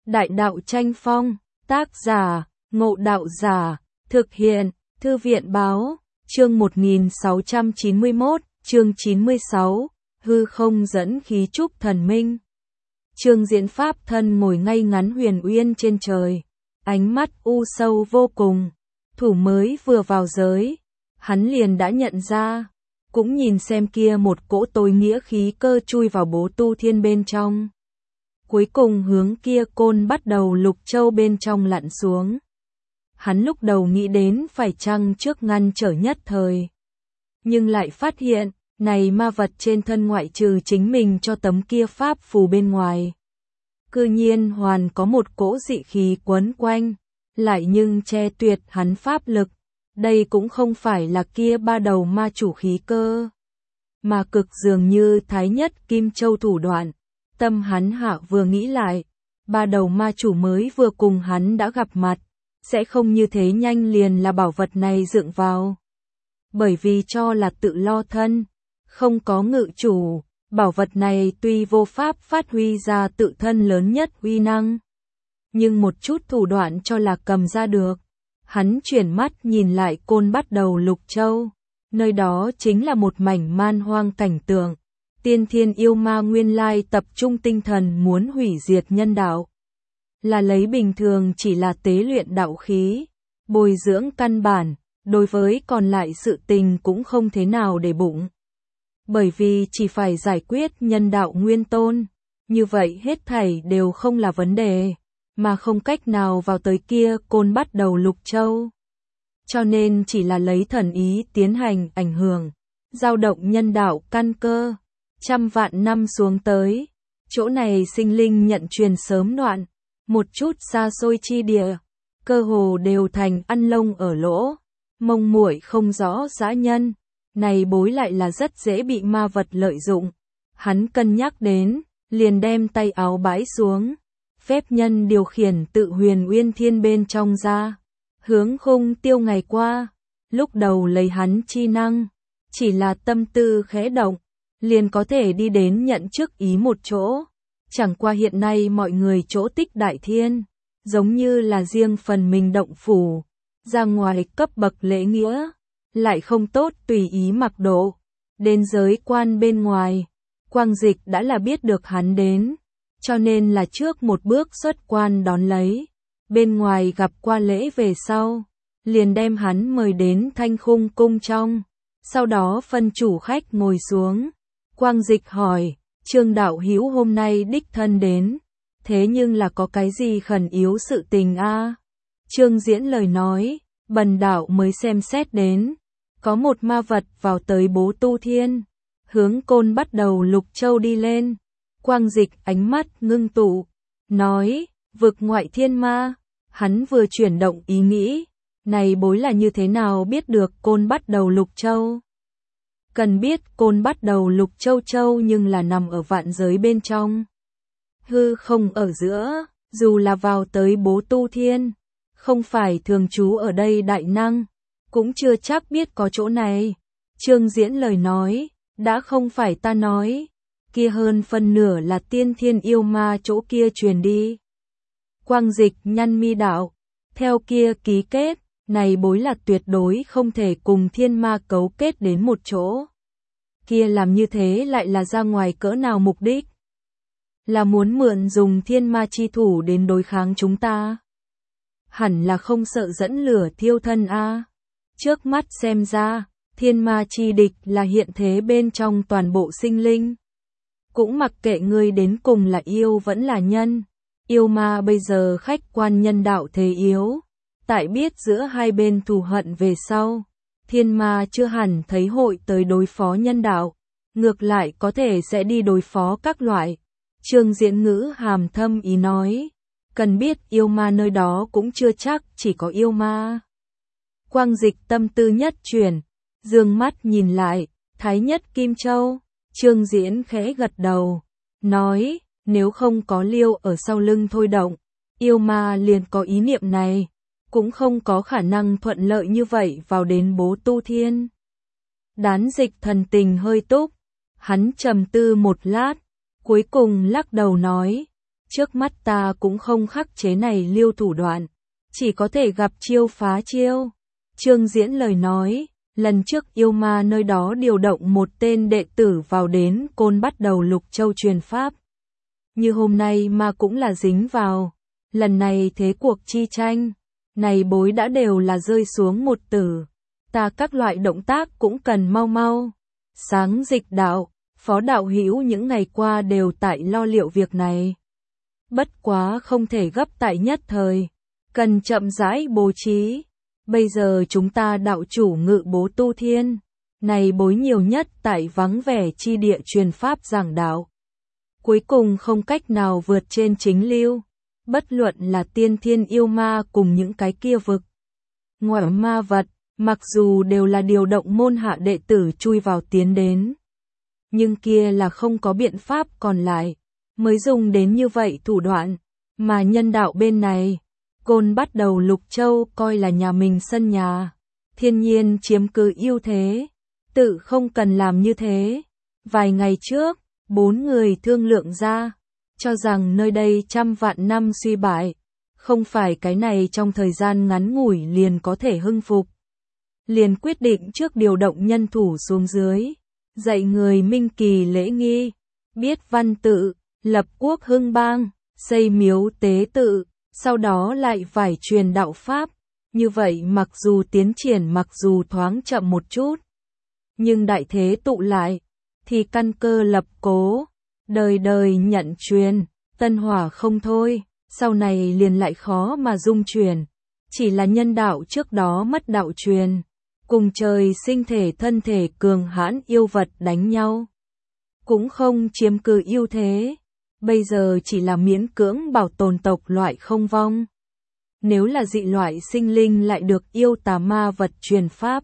Đại đạo tranh phong, tác giả, Ngộ Đạo Giả, thực hiện, Thư viện báo, chương 1691, chương 96, hư không dẫn khí trúc thần minh. Trương Diễn Pháp thân ngồi ngay ngắn huyền uyên trên trời, ánh mắt u sâu vô cùng, thủ mới vừa vào giới, hắn liền đã nhận ra, cũng nhìn xem kia một cỗ tối nghĩa khí cơ chui vào bố tu thiên bên trong. Cuối cùng hướng kia côn bắt đầu lục châu bên trong lặn xuống. Hắn lúc đầu nghĩ đến phải chăng trước ngăn trở nhất thời. Nhưng lại phát hiện, này ma vật trên thân ngoại trừ chính mình cho tấm kia pháp phù bên ngoài. Cư nhiên hoàn có một cỗ dị khí quấn quanh, lại nhưng che tuyệt hắn pháp lực. Đây cũng không phải là kia ba đầu ma chủ khí cơ, mà cực dường như thái nhất kim châu thủ đoạn. Tâm hắn hạ vừa nghĩ lại, ba đầu ma chủ mới vừa cùng hắn đã gặp mặt, sẽ không như thế nhanh liền là bảo vật này dựng vào. Bởi vì cho là tự lo thân, không có ngự chủ, bảo vật này tuy vô pháp phát huy ra tự thân lớn nhất uy năng, nhưng một chút thủ đoạn cho là cầm ra được. Hắn chuyển mắt nhìn lại côn bắt đầu lục châu, nơi đó chính là một mảnh man hoang cảnh tượng. Tiên thiên yêu ma nguyên lai tập trung tinh thần muốn hủy diệt nhân đạo. Là lấy bình thường chỉ là tế luyện đạo khí, bồi dưỡng căn bản, đối với còn lại sự tình cũng không thế nào để bụng. Bởi vì chỉ phải giải quyết nhân đạo nguyên tôn, như vậy hết thảy đều không là vấn đề, mà không cách nào vào tới kia côn bắt đầu lục châu. Cho nên chỉ là lấy thần ý tiến hành ảnh hưởng, dao động nhân đạo căn cơ. Trăm vạn năm xuống tới, chỗ này sinh linh nhận truyền sớm đoạn, một chút xa xôi chi địa, cơ hồ đều thành ăn lông ở lỗ, mông muội không rõ dã nhân, này bối lại là rất dễ bị ma vật lợi dụng. Hắn cân nhắc đến, liền đem tay áo bãi xuống, phép nhân điều khiển tự huyền uyên thiên bên trong ra, hướng khung tiêu ngày qua, lúc đầu lấy hắn chi năng, chỉ là tâm tư khẽ động, liền có thể đi đến nhận trước ý một chỗ. Chẳng qua hiện nay mọi người chỗ tích đại thiên, giống như là riêng phần mình động phủ, ra ngoài cấp bậc lễ nghĩa, lại không tốt tùy ý mặc độ. Đến giới quan bên ngoài, Quang Dịch đã là biết được hắn đến, cho nên là trước một bước xuất quan đón lấy. Bên ngoài gặp qua lễ về sau, liền đem hắn mời đến Thanh Khung cung trong, sau đó phân chủ khách ngồi xuống. Quang Dịch hỏi, Trương đạo hữu hôm nay đích thân đến, thế nhưng là có cái gì khẩn yếu sự tình a? Trương Diễn lời nói, bần đạo mới xem xét đến, có một ma vật vào tới bố tu thiên, hướng côn bắt đầu lục châu đi lên. Quang Dịch ánh mắt ngưng tụ, nói, vực ngoại thiên ma. Hắn vừa chuyển động ý nghĩ, này bối là như thế nào biết được côn bắt đầu lục châu? Cần biết côn bắt đầu lục châu châu nhưng là nằm ở vạn giới bên trong. Hư không ở giữa, dù là vào tới bố tu thiên, không phải thường trú ở đây đại năng, cũng chưa chắc biết có chỗ này. Trương Diễn lời nói, đã không phải ta nói, kia hơn phân nửa là tiên thiên yêu ma chỗ kia truyền đi. Quang Dịch nhăn mi đạo, theo kia ký kết, này bối là tuyệt đối không thể cùng thiên ma cấu kết đến một chỗ. Kia làm như thế lại là ra ngoài cỡ nào mục đích? Là muốn mượn dùng thiên ma chi thủ đến đối kháng chúng ta? Hẳn là không sợ dẫn lửa thiêu thân a. Trước mắt xem ra, thiên ma chi địch là hiện thế bên trong toàn bộ sinh linh. Cũng mặc kệ ngươi đến cùng là yêu vẫn là nhân. Yêu ma bây giờ khách quan nhân đạo thế yếu. Tại biết giữa hai bên thù hận về sau, thiên ma chưa hẳn thấy hội tới đối phó nhân đạo, ngược lại có thể sẽ đi đối phó các loại. Trương Diễn ngữ hàm thâm ý nói, cần biết yêu ma nơi đó cũng chưa chắc chỉ có yêu ma. Quang Dịch tâm tư nhất chuyển, dương mắt nhìn lại, thái nhất Kim Châu. Trương Diễn khẽ gật đầu, nói, nếu không có Liêu ở sau lưng thôi động, yêu ma liền có ý niệm này, cũng không có khả năng thuận lợi như vậy vào đến bố tu thiên. Đán Dịch thần tình hơi túc, hắn trầm tư một lát, cuối cùng lắc đầu nói, Trước mắt ta cũng không khắc chế này liêu thủ đoạn, chỉ có thể gặp chiêu phá chiêu. Trương Diễn lời nói, lần trước yêu ma nơi đó điều động một tên đệ tử vào đến Côn bắt đầu Lục Châu truyền pháp. Như hôm nay mà cũng là dính vào, lần này thế cuộc chi tranh, này bối đã đều là rơi xuống một tử. Ta các loại động tác cũng cần mau mau. Sáng Dịch đạo, Phó đạo hữu những ngày qua đều tại lo liệu việc này. Bất quá không thể gấp tại nhất thời, cần chậm rãi bố trí. Bây giờ chúng ta đạo chủ ngự bố tu thiên, này bối nhiều nhất tại vắng vẻ chi địa truyền pháp giảng đạo. Cuối cùng không cách nào vượt trên chính lưu, bất luận là tiên thiên yêu ma cùng những cái kia vực. Ngoại ma vật, mặc dù đều là điều động môn hạ đệ tử chui vào tiến đến. Nhưng kia là không có biện pháp còn lại, mới dùng đến như vậy thủ đoạn, mà nhân đạo bên này. Côn bắt đầu Lục Châu coi là nhà mình sân nhà, thiên nhiên chiếm cứ ưu thế, tự không cần làm như thế. Vài ngày trước, 4 người thương lượng ra, cho rằng nơi đây trăm vạn năm suy bại, không phải cái này trong thời gian ngắn ngủi liền có thể hưng phục. Liền quyết định trước điều động nhân thủ xuống dưới, dạy người minh kỳ lễ nghi, biết văn tự, lập quốc hưng bang, xây miếu tế tự. Sau đó lại phải truyền đạo Pháp, như vậy mặc dù tiến triển mặc dù thoáng chậm một chút, nhưng đại thế tụ lại, thì căn cơ lập cố, đời đời nhận truyền, tân hỏa không thôi, sau này liền lại khó mà dung truyền, chỉ là nhân đạo trước đó mất đạo truyền, cùng trời sinh thể thân thể cường hãn yêu vật đánh nhau, cũng không chiếm cứ ưu thế. Bây giờ chỉ là miễn cưỡng bảo tồn tộc loại không vong. Nếu là dị loại sinh linh lại được yêu tà ma vật truyền pháp,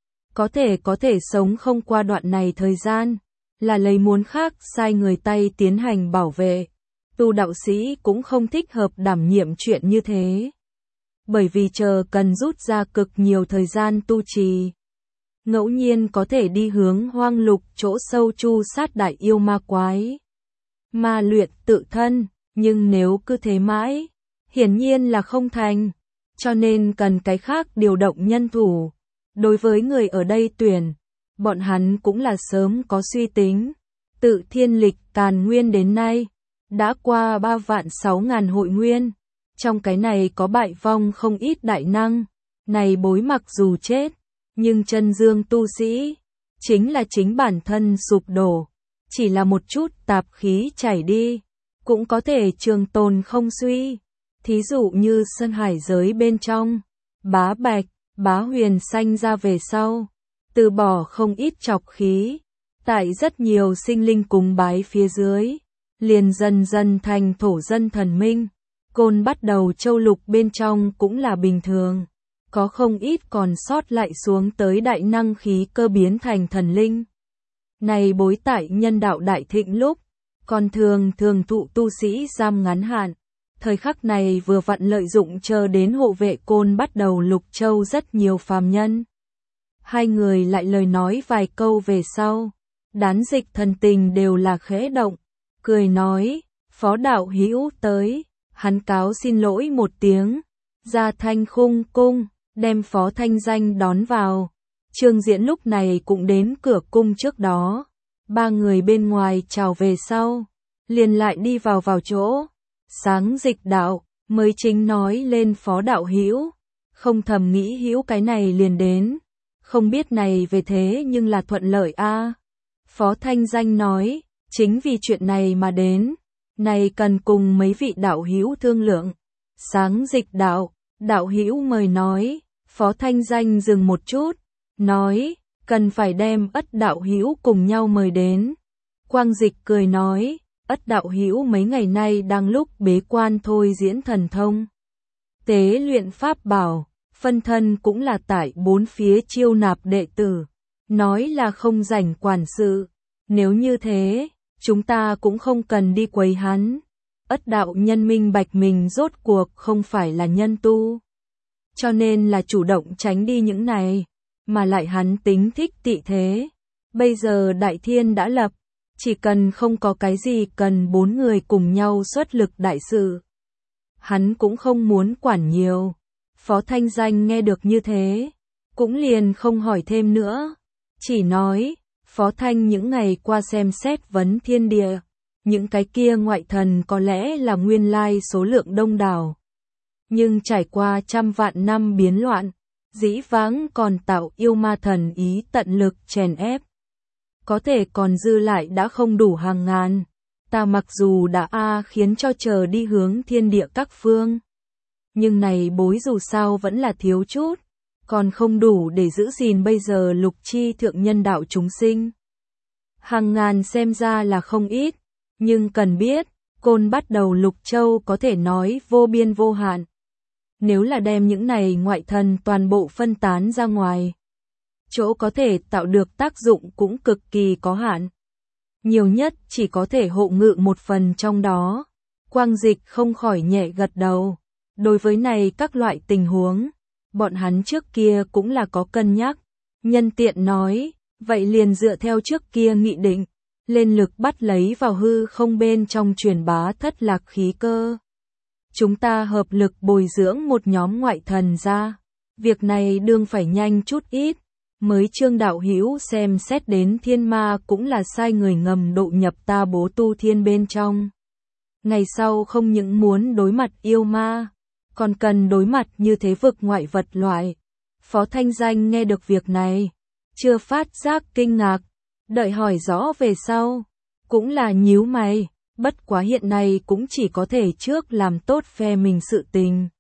có thể sống không qua đoạn này thời gian, là lấy muốn khác sai người tay tiến hành bảo vệ. Tu đạo sĩ cũng không thích hợp đảm nhiệm chuyện như thế. Bởi vì chờ cần rút ra cực nhiều thời gian tu trì. Ngẫu nhiên có thể đi hướng hoang lục chỗ sâu chu sát đại yêu ma quái. Ma luyện tự thân, nhưng nếu cứ thế mãi, hiển nhiên là không thành, cho nên cần cái khác điều động nhân thủ. Đối với người ở đây tuyển, bọn hắn cũng là sớm có suy tính, tự thiên lịch Càn Nguyên đến nay, đã qua 3.600.000 hội nguyên, trong cái này có bại vong không ít đại năng, này bối mặc dù chết, nhưng chân dương tu sĩ, chính là chính bản thân sụp đổ. Chỉ là một chút tạp khí chảy đi, cũng có thể trường tồn không suy. Thí dụ như Sơn Hải giới bên trong, Bá Bạch, Bá Huyền sanh ra về sau, từ bỏ không ít chọc khí, tại rất nhiều sinh linh cúng bái phía dưới, liền dần dần thành thổ dân thần minh. Côn bắt đầu châu lục bên trong cũng là bình thường, có không ít còn sót lại xuống tới đại năng khí cơ biến thành thần linh. Này bối tại nhân đạo đại thịnh lúc, còn thường thụ tu sĩ giam ngắn hạn. Thời khắc này vừa vặn lợi dụng chờ đến hộ vệ Côn bắt đầu Lục Châu rất nhiều phàm nhân. Hai người lại lời nói vài câu về sau, Đán Dịch thần tình đều là khẽ động, cười nói, Phó đạo hữu tới, hắn cáo xin lỗi một tiếng, ra Thanh Khung cung, đem Phó Thanh Danh đón vào. Trương Diễn lúc này cũng đến cửa cung trước đó, ba người bên ngoài chào về sau, liền lại đi vào chỗ. Sáng Dịch đạo, mới chính nói lên Phó đạo hữu, không thầm nghĩ hữu cái này liền đến, không biết này về thế nhưng là thuận lợi a. Phó Thanh Danh nói, chính vì chuyện này mà đến, này cần cùng mấy vị đạo hữu thương lượng. Sáng Dịch đạo, đạo hữu mời nói. Phó Thanh Danh dừng một chút, nói, cần phải đem Ất đạo hữu cùng nhau mời đến. Quang Dịch cười nói, Ất đạo hữu mấy ngày nay đang lúc bế quan thôi diễn thần thông, tế luyện pháp bảo, phân thân cũng là tại bốn phía chiêu nạp đệ tử, nói là không rảnh quản sự. Nếu như thế, chúng ta cũng không cần đi quấy hắn. Ất đạo nhân minh bạch mình rốt cuộc không phải là nhân tu, cho nên là chủ động tránh đi những này, mà lại hắn tính thích tị thế. Bây giờ đại thiên đã lập, Chỉ cần không có cái gì cần 4 người cùng nhau xuất lực đại sự. Hắn cũng không muốn quản nhiều. Phó Thanh Danh nghe được như thế, cũng liền không hỏi thêm nữa. Chỉ nói, Phó Thanh những ngày qua xem xét vấn thiên địa. Những cái kia ngoại thần có lẽ là nguyên lai số lượng đông đảo. Nhưng trải qua trăm vạn năm biến loạn, dĩ vãng còn tạo yêu ma thần ý tận lực chèn ép. Có thể còn dư lại đã không đủ hàng ngàn. Ta mặc dù đã khiến cho chờ đi hướng thiên địa các phương. Nhưng này bối dù sao vẫn là thiếu chút. Còn không đủ để giữ gìn bây giờ lục chi thượng nhân đạo chúng sinh. Hàng ngàn xem ra là không ít. Nhưng cần biết, Côn bắt đầu Lục Châu có thể nói vô biên vô hạn. Nếu là đem những này ngoại thần toàn bộ phân tán ra ngoài, chỗ có thể tạo được tác dụng cũng cực kỳ có hạn. Nhiều nhất chỉ có thể hộ ngự một phần trong đó. Quang Dịch không khỏi nhẹ gật đầu. Đối với này các loại tình huống, bọn hắn trước kia cũng là có cân nhắc. Nhân tiện nói, vậy liền dựa theo trước kia nghị định. Lên lực bắt lấy vào hư không bên trong truyền bá thất lạc khí cơ. Chúng ta hợp lực bồi dưỡng một nhóm ngoại thần ra. Việc này đương phải nhanh chút ít. Mới Trương đạo hữu xem xét đến thiên ma cũng là sai người ngầm độ nhập ta bố tu thiên bên trong. Ngày sau không những muốn đối mặt yêu ma, còn cần đối mặt như thế vực ngoại vật loại. Phó Thanh Danh nghe được việc này, chưa phát giác kinh ngạc. Đợi hỏi rõ về sau, cũng là nhíu mày, bất quá hiện nay cũng chỉ có thể trước làm tốt phe mình sự tình.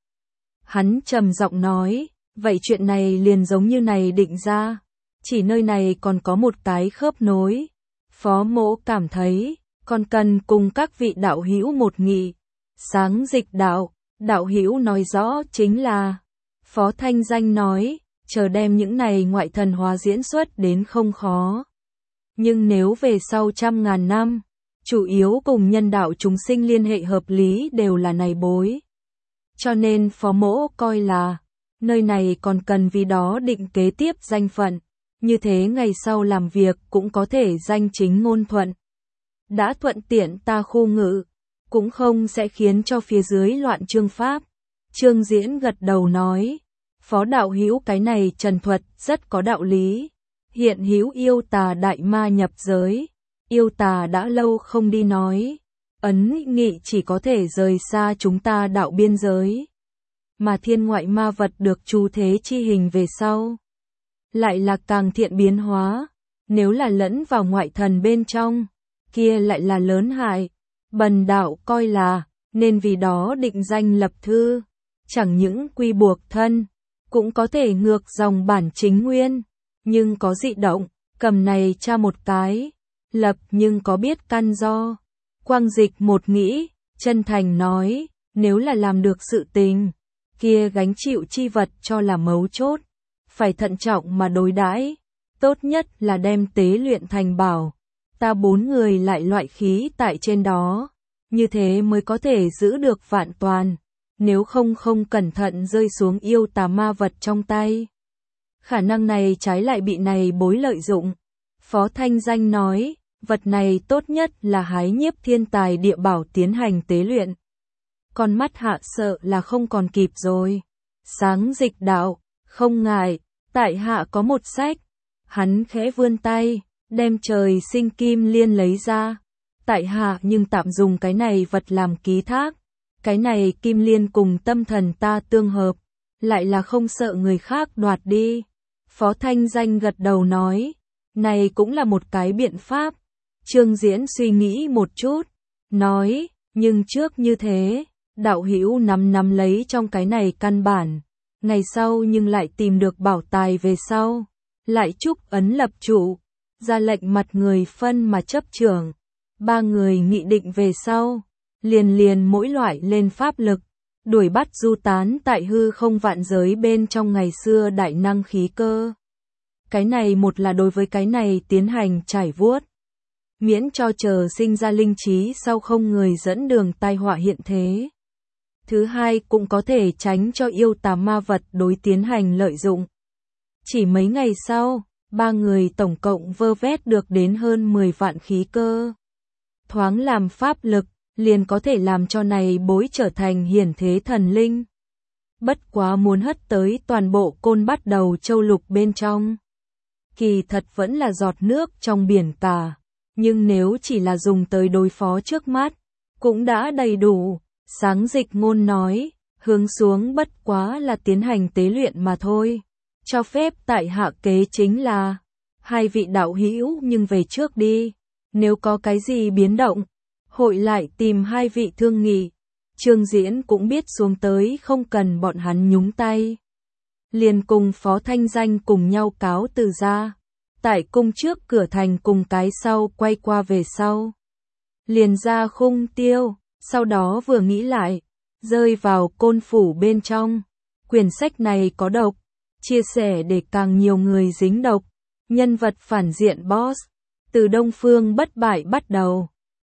Hắn trầm giọng nói, vậy chuyện này liền giống như này định ra, chỉ nơi này còn có một cái khớp nối. Phó Mỗ cảm thấy, còn cần cùng các vị đạo hữu một nghị. Sáng Dịch đạo, đạo hữu nói rõ chính là, Phó Thanh Danh nói, chờ đem những này ngoại thần hóa diễn xuất đến không khó. Nhưng nếu về sau trăm ngàn năm, chủ yếu cùng nhân đạo chúng sinh liên hệ hợp lý đều là này bối. Cho nên Phó Mỗ coi là, nơi này còn cần vì đó định kế tiếp danh phận, như thế ngày sau làm việc cũng có thể danh chính ngôn thuận. Đã thuận tiện ta khu ngự, cũng không sẽ khiến cho phía dưới loạn chương pháp. Trương Diễn gật đầu nói, Phó đạo hữu cái này trần thuật rất có đạo lý. Hiện hữu yêu tà đại ma nhập giới, yêu tà đã lâu không đi nói, ấn nghị chỉ có thể rời xa chúng ta đạo biên giới. Mà thiên ngoại ma vật được chu thế chi hình về sau, lại là càng thiện biến hóa, nếu là lẫn vào ngoại thần bên trong, kia lại là lớn hại. Bần đạo coi là, nên vì đó định danh lập thư, chẳng những quy buộc thân, cũng có thể ngược dòng bản chính nguyên. Nhưng có dị động, cầm này tra một cái, lập nhưng có biết căn do. Quang Dịch một nghĩ, chân thành nói, nếu là làm được sự tình, kia gánh chịu chi vật cho là mấu chốt, phải thận trọng mà đối đãi, tốt nhất là đem tế luyện thành bảo. Ta 4 người lại loại khí tại trên đó, như thế mới có thể giữ được vạn toàn, nếu không cẩn thận rơi xuống yêu tà ma vật trong tay. Khả năng này trái lại bị này bối lợi dụng. Phó Thanh Danh nói, vật này tốt nhất là hái nhiếp thiên tài địa bảo tiến hành tế luyện. Con mắt hạ sợ là không còn kịp rồi. Sáng Dịch đạo, không ngại, tại hạ có một sách. Hắn khẽ vươn tay, đem trời sinh kim liên lấy ra. Tại hạ nhưng tạm dùng cái này vật làm ký thác. Cái này kim liên cùng tâm thần ta tương hợp, lại là không sợ người khác đoạt đi. Phó Thanh Danh gật đầu nói, này cũng là một cái biện pháp. Trương Diễn suy nghĩ một chút, nói, nhưng trước như thế, đạo hữu nắm lấy trong cái này căn bản, ngày sau nhưng lại tìm được bảo tài về sau, lại chúc ấn lập trụ, ra lệnh mặt người phân mà chấp trưởng, 3 người nghị định về sau, liền mỗi loại lên pháp lực, đuổi bắt du tán tại hư không vạn giới bên trong ngày xưa đại năng khí cơ. Cái này một là đối với cái này tiến hành trải vuốt, miễn cho chờ sinh ra linh trí sau không người dẫn đường tai họa hiện thế. Thứ hai cũng có thể tránh cho yêu tà ma vật đối tiến hành lợi dụng. Chỉ mấy ngày sau, ba người tổng cộng vơ vét được đến hơn 10 vạn khí cơ. Thoáng làm pháp lực, liền có thể làm cho này bối trở thành hiển thế thần linh. Bất quá muốn hất tới toàn bộ Côn Bắt Đầu Châu Lục bên trong. Kỳ thật vẫn là giọt nước trong biển cả, nhưng nếu chỉ là dùng tới đối phó trước mắt, cũng đã đầy đủ. Sáng Dịch Ngôn nói, hướng xuống bất quá là tiến hành tế luyện mà thôi. Cho phép tại hạ kế chính là, hai vị đạo hữu nhưng về trước đi, nếu có cái gì biến động, hội lại tìm hai vị thương nghị. Trương Diễn cũng biết xuống tới không cần bọn hắn nhúng tay. Liền cùng Phó Thanh Danh cùng nhau cáo từ ra. Tại cung trước cửa thành cùng cái sau quay qua về sau. Liền ra Khung Tiêu, sau đó vừa nghĩ lại, rơi vào Côn Phủ bên trong. Quyển sách này có độc, chia sẻ để càng nhiều người dính độc. Nhân vật phản diện boss, từ Đông Phương Bất Bại bắt đầu.